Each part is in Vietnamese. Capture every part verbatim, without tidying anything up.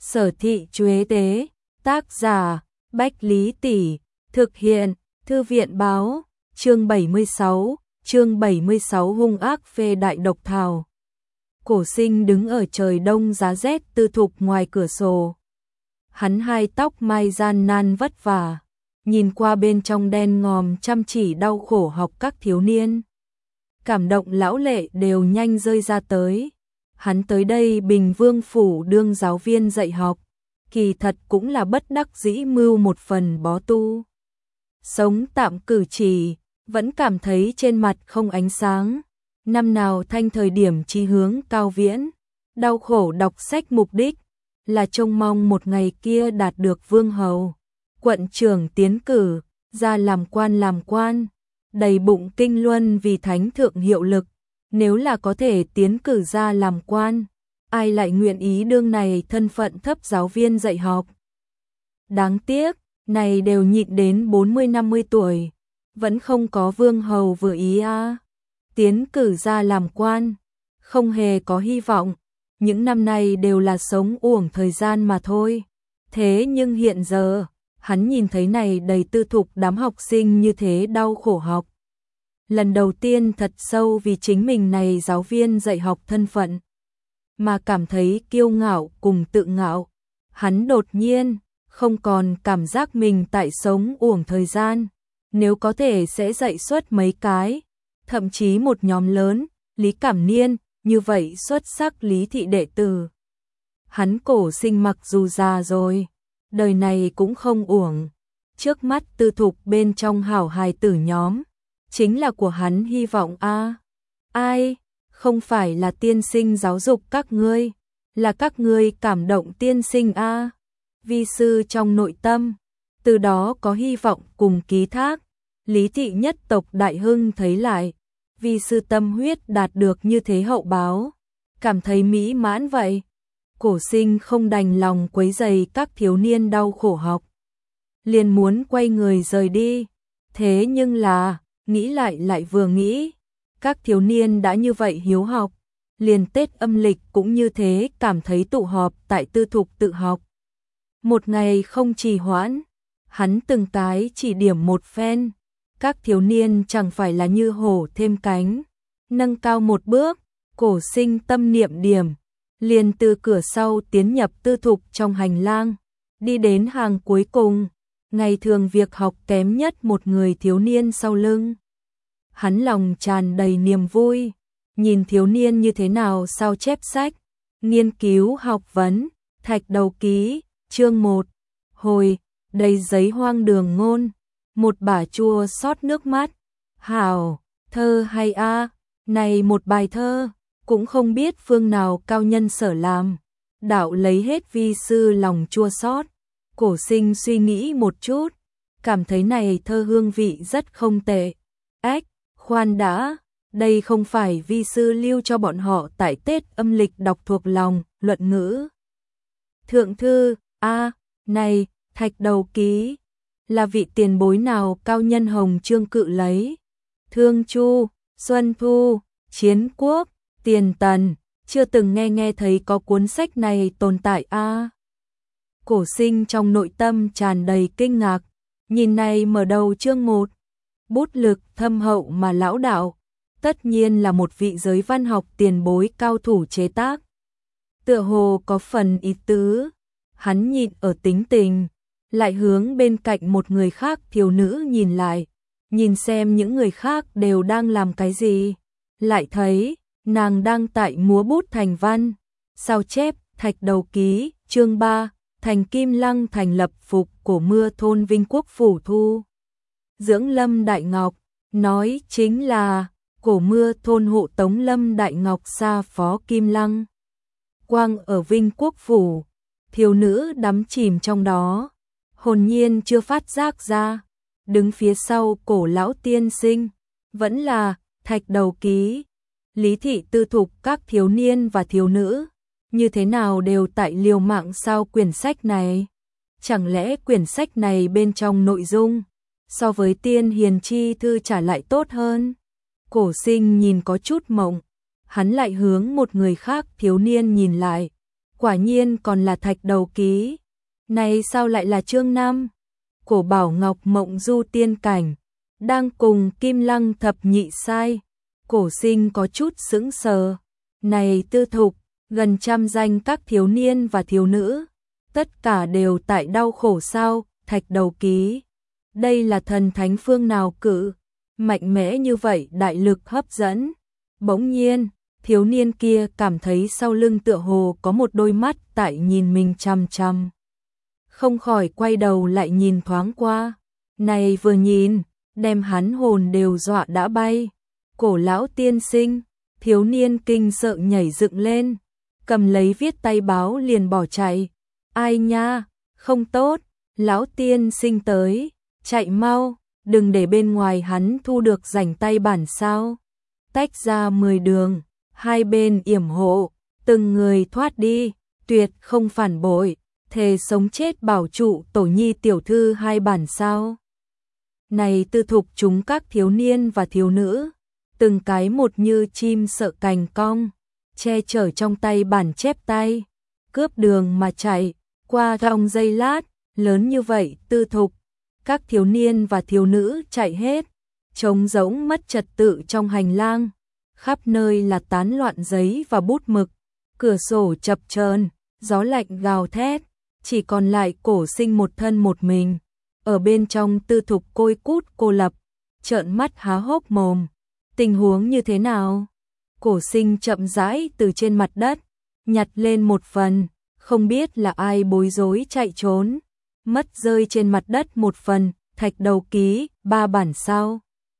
Sở Thị Chuế Tế, tác giả, Bách Lý Tỷ, thực hiện, Thư viện báo, chương bảy mươi sáu, chương bảy mươi sáu hung ác phê đại độc thảo. Cổ Sinh đứng ở trời đông giá rét tư thục ngoài cửa sổ. Hắn hai tóc mai gian nan vất vả, nhìn qua bên trong đen ngòm chăm chỉ đau khổ học các thiếu niên. Cảm động lão lệ đều nhanh rơi ra tới. Hắn tới đây Bình Vương phủ đương giáo viên dạy học, kỳ thật cũng là bất đắc dĩ mưu một phần bó tu. Sống tạm cử chỉ, vẫn cảm thấy trên mặt không ánh sáng. Năm nào thanh thời điểm chí hướng cao viễn, đau khổ đọc sách mục đích, là trông mong một ngày kia đạt được vương hầu, quận trưởng tiến cử, ra làm quan làm quan, đầy bụng kinh luân vì thánh thượng hiệu lực. Nếu là có thể tiến cử ra làm quan, ai lại nguyện ý đương này thân phận thấp giáo viên dạy học. Đáng tiếc, này đều nhịn đến bốn mươi năm mươi tuổi, vẫn không có vương hầu vừa ý a. À. Tiến cử ra làm quan, không hề có hy vọng, những năm này đều là sống uổng thời gian mà thôi. Thế nhưng hiện giờ, hắn nhìn thấy này đầy tư thục đám học sinh như thế đau khổ học. Lần đầu tiên thật sâu vì chính mình này giáo viên dạy học thân phận, mà cảm thấy kiêu ngạo cùng tự ngạo. Hắn đột nhiên không còn cảm giác mình tại sống uổng thời gian, nếu có thể sẽ dạy suốt mấy cái, thậm chí một nhóm lớn, Lý Cảm Niên, như vậy xuất sắc Lý thị đệ tử. Hắn Cổ Sinh mặc dù già rồi, đời này cũng không uổng. Trước mắt tư thục bên trong hảo hài tử nhóm, chính là của hắn hy vọng a. À. Ai, không phải là tiên sinh giáo dục các ngươi, là các ngươi cảm động tiên sinh a. À. Vi sư trong nội tâm, từ đó có hy vọng cùng ký thác. Lý thị nhất tộc đại hưng thấy lại, vi sư tâm huyết đạt được như thế hậu báo, cảm thấy mỹ mãn vậy. Cổ Sinh không đành lòng quấy rầy các thiếu niên đau khổ học, liền muốn quay người rời đi. Thế nhưng là, nghĩ lại lại vừa nghĩ, các thiếu niên đã như vậy hiếu học, liền Tết âm lịch cũng như thế cảm thấy tụ họp tại tư thục tự học. Một ngày không trì hoãn, hắn từng cái chỉ điểm một phen, các thiếu niên chẳng phải là như hổ thêm cánh, nâng cao một bước. Cổ Sinh tâm niệm điểm, liền từ cửa sau tiến nhập tư thục trong hành lang, đi đến hàng cuối cùng, ngày thường việc học kém nhất một người thiếu niên sau lưng. Hắn lòng tràn đầy niềm vui, nhìn thiếu niên như thế nào sao chép sách, nghiên cứu học vấn. Thạch đầu ký, chương một, hồi, đầy giấy hoang đường ngôn, một bả chua xót nước mắt. Hảo, thơ hay a, à, này một bài thơ, cũng không biết phương nào cao nhân sở làm, đạo lấy hết vi sư lòng chua xót. Cổ Sinh suy nghĩ một chút, cảm thấy này thơ hương vị rất không tệ. Ách, khoan đã, đây không phải vi sư lưu cho bọn họ tại Tết âm lịch đọc thuộc lòng, luận ngữ. Thượng thư, a, à, này, thạch đầu ký, là vị tiền bối nào cao nhân hồng trương cự lấy. Thương Chu, Xuân Thu, Chiến Quốc, Tiền Tần, chưa từng nghe nghe thấy có cuốn sách này tồn tại a. À. Cổ Sinh trong nội tâm tràn đầy kinh ngạc, nhìn này mở đầu chương một, bút lực thâm hậu mà lão đạo, tất nhiên là một vị giới văn học tiền bối cao thủ chế tác. Tựa hồ có phần ý tứ, hắn nhịn ở tính tình, lại hướng bên cạnh một người khác thiếu nữ nhìn lại, nhìn xem những người khác đều đang làm cái gì, lại thấy nàng đang tại múa bút thành văn, sao chép thạch đầu ký, chương ba, thành Kim Lăng thành lập phục cổ mưa thôn Vinh Quốc phủ thu. Dưỡng Lâm Đại Ngọc, nói chính là cổ mưa thôn hộ tống Lâm Đại Ngọc xa phó Kim Lăng. Quang ở Vinh Quốc phủ, thiếu nữ đắm chìm trong đó, hồn nhiên chưa phát giác ra, đứng phía sau cổ lão tiên sinh, vẫn là thạch đầu ký. Lý thị tư thục các thiếu niên và thiếu nữ, như thế nào đều tại liều mạng sao quyển sách này. Chẳng lẽ quyển sách này bên trong nội dung, so với Tiên Hiền Chi Thư trả lại tốt hơn? Cổ Sinh nhìn có chút mộng, hắn lại hướng một người khác thiếu niên nhìn lại. quả nhiên còn là Thạch Đầu Ký. Này sao lại là chương năm? Cổ Bảo Ngọc mộng du tiên cảnh, đang cùng Kim Lăng thập nhị sai. Cổ Sinh có chút sững sờ. Này Tư Thục, gần trăm danh các thiếu niên và thiếu nữ, tất cả đều tại đau khổ sao? Thạch Đầu Ký, đây là thần thánh phương nào cự, mạnh mẽ như vậy, đại lực hấp dẫn. Bỗng nhiên, thiếu niên kia cảm thấy sau lưng tựa hồ có một đôi mắt tại nhìn mình chằm chằm. Không khỏi quay đầu lại nhìn thoáng qua. Này vừa nhìn, đem hắn hồn đều dọa đã bay. Cổ lão tiên sinh, thiếu niên kinh sợ nhảy dựng lên, cầm lấy viết tay báo liền bỏ chạy. Ai nha, không tốt, lão tiên sinh tới, chạy mau, đừng để bên ngoài hắn thu được rảnh tay bản sao. Tách ra mười đường, hai bên yểm hộ, từng người thoát đi, tuyệt không phản bội, thề sống chết bảo trụ tổ nhi tiểu thư hai bản sao. Này Tư Thục, chúng các thiếu niên và thiếu nữ, từng cái một như chim sợ cành cong, che chở trong tay bản chép tay, cướp đường mà chạy. Qua trong giây lát, lớn như vậy Tư Thục, các thiếu niên và thiếu nữ chạy hết, trống rỗng mất trật tự trong hành lang, khắp nơi là tán loạn giấy và bút mực, cửa sổ chập chờn, gió lạnh gào thét, chỉ còn lại Cổ Sinh một thân một mình, ở bên trong Tư Thục côi cút cô lập, trợn mắt há hốc mồm. Tình huống như thế nào? Cổ Sinh chậm rãi từ trên mặt đất nhặt lên một phần, không biết là ai bối rối chạy trốn, mất rơi trên mặt đất một phần. Thạch Đầu Ký, ba bản sao?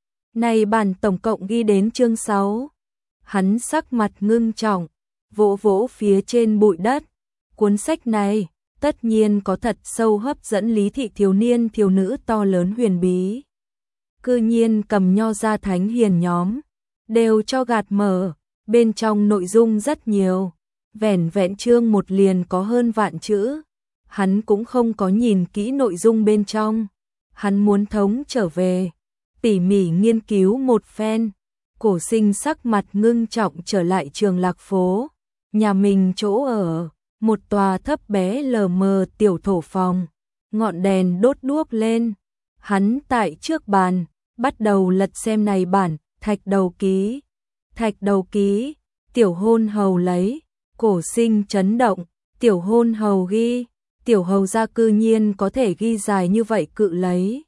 Này bản tổng cộng ghi đến chương sáu. Hắn sắc mặt ngưng trọng, vỗ vỗ phía trên bụi đất. Cuốn sách này tất nhiên có thật sâu hấp dẫn lý thị thiếu niên thiếu nữ to lớn huyền bí. Cư nhiên cầm nho ra thánh hiền nhóm, đều cho gạt mở, bên trong nội dung rất nhiều. Vẻn vẹn chương một liền có hơn vạn chữ. Hắn cũng không có nhìn kỹ nội dung bên trong. Hắn muốn thống trở về, tỉ mỉ nghiên cứu một phen. Cổ Sinh sắc mặt ngưng trọng trở lại Trường Lạc phố. Nhà mình chỗ ở, một tòa thấp bé lờ mờ tiểu thổ phòng. Ngọn đèn đốt đuốc lên. Hắn tại trước bàn, bắt đầu lật xem này bản Thạch Đầu Ký. Thạch Đầu Ký, tiểu hôn hầu lấy. Cổ Sinh chấn động, tiểu hôn hầu ghi, tiểu hầu gia cư nhiên có thể ghi dài như vậy cự lấy.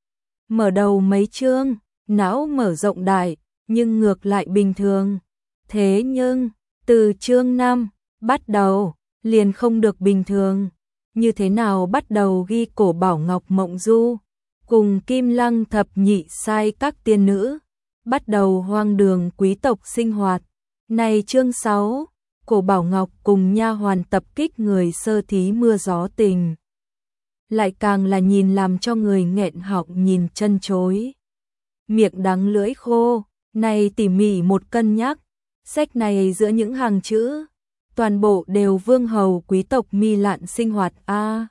Mở đầu mấy chương, não mở rộng đại, nhưng ngược lại bình thường. Thế nhưng, từ chương năm, bắt đầu, liền không được bình thường. Như thế nào bắt đầu ghi Cổ Bảo Ngọc mộng du, cùng Kim Lăng thập nhị sai các tiên nữ, bắt đầu hoang đường quý tộc sinh hoạt. Này chương sáu, Cổ Bảo Ngọc cùng nha hoàn tập kích người sơ thí mưa gió tình. Lại càng là nhìn làm cho người nghẹn họng nhìn chân chối. Miệng đắng lưỡi khô, này tỉ mỉ một cân nhắc, sách này giữa những hàng chữ, toàn bộ đều vương hầu quý tộc mi lạn sinh hoạt a. À,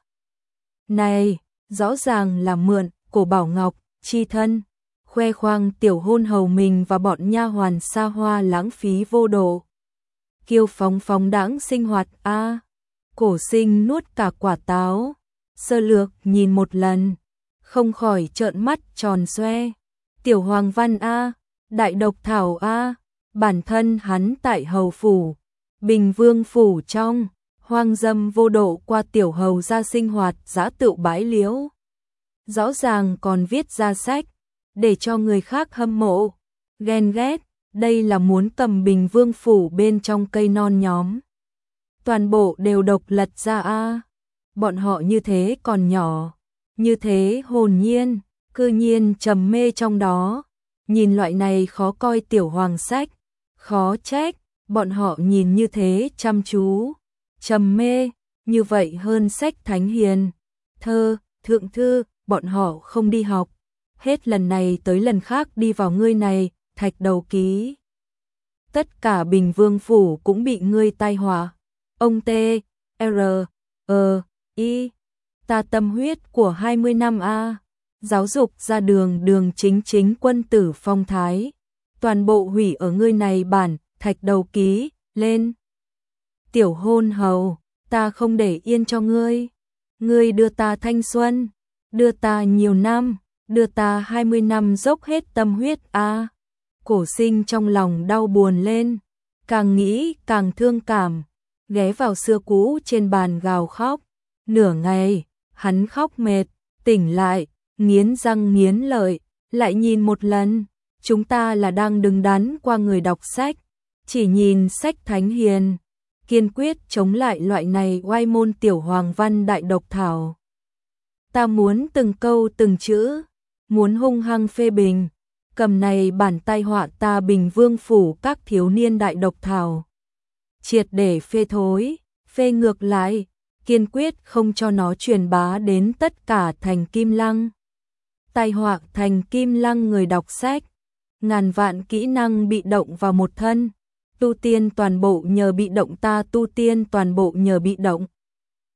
này, rõ ràng là mượn Cổ Bảo Ngọc chi thân, khoe khoang tiểu hôn hầu mình và bọn nha hoàn xa hoa lãng phí vô độ. Kiêu phóng phóng đãng sinh hoạt a. À, Cổ Sinh nuốt cả quả táo, sơ lược nhìn một lần, không khỏi trợn mắt tròn xoe. Tiểu Hoàng Văn a, à, đại độc thảo a, à, bản thân hắn tại hầu phủ, Bình Vương phủ trong, hoang dâm vô độ qua tiểu hầu gia sinh hoạt dã tựu bãi liễu. Rõ ràng còn viết ra sách, để cho người khác hâm mộ, ghen ghét, đây là muốn cầm Bình Vương phủ bên trong cây non nhóm. Toàn bộ đều độc lật ra a. À. Bọn họ như thế còn nhỏ, như thế hồn nhiên, cư nhiên trầm mê trong đó. Nhìn loại này khó coi tiểu hoàng sách, khó trách, bọn họ nhìn như thế chăm chú, trầm mê, như vậy hơn sách thánh hiền, thơ, thượng thư, bọn họ không đi học. Hết lần này tới lần khác đi vào ngươi này, Thạch Đầu Ký. Tất cả Bình Vương phủ cũng bị ngươi tai họa. Ông T, R, E, I, ta tâm huyết của hai mươi năm a, giáo dục ra đường đường chính chính quân tử phong thái, toàn bộ hủy ở ngươi này bản Thạch Đầu Ký, lên. Tiểu hôn hầu, ta không để yên cho ngươi. Ngươi đưa ta thanh xuân, đưa ta nhiều năm, đưa ta hai mươi năm dốc hết tâm huyết a. À. Cổ Sinh trong lòng đau buồn lên, càng nghĩ càng thương cảm, ghé vào xưa cũ trên bàn gào khóc. Nửa ngày, hắn khóc mệt, tỉnh lại, nghiến răng nghiến lợi, lại nhìn một lần, chúng ta là đang đứng đắn qua người đọc sách, chỉ nhìn sách thánh hiền, kiên quyết chống lại loại này oai môn tiểu hoàng văn đại độc thảo. Ta muốn từng câu từng chữ, muốn hung hăng phê bình, cầm này bản tai họa ta Bình Vương phủ các thiếu niên đại độc thảo. Triệt để phê thối, phê ngược lại, kiên quyết không cho nó truyền bá đến tất cả thành Kim Lăng. Tai họa thành Kim Lăng người đọc sách, ngàn vạn kỹ năng bị động vào một thân, tu tiên toàn bộ nhờ bị động ta tu tiên toàn bộ nhờ bị động.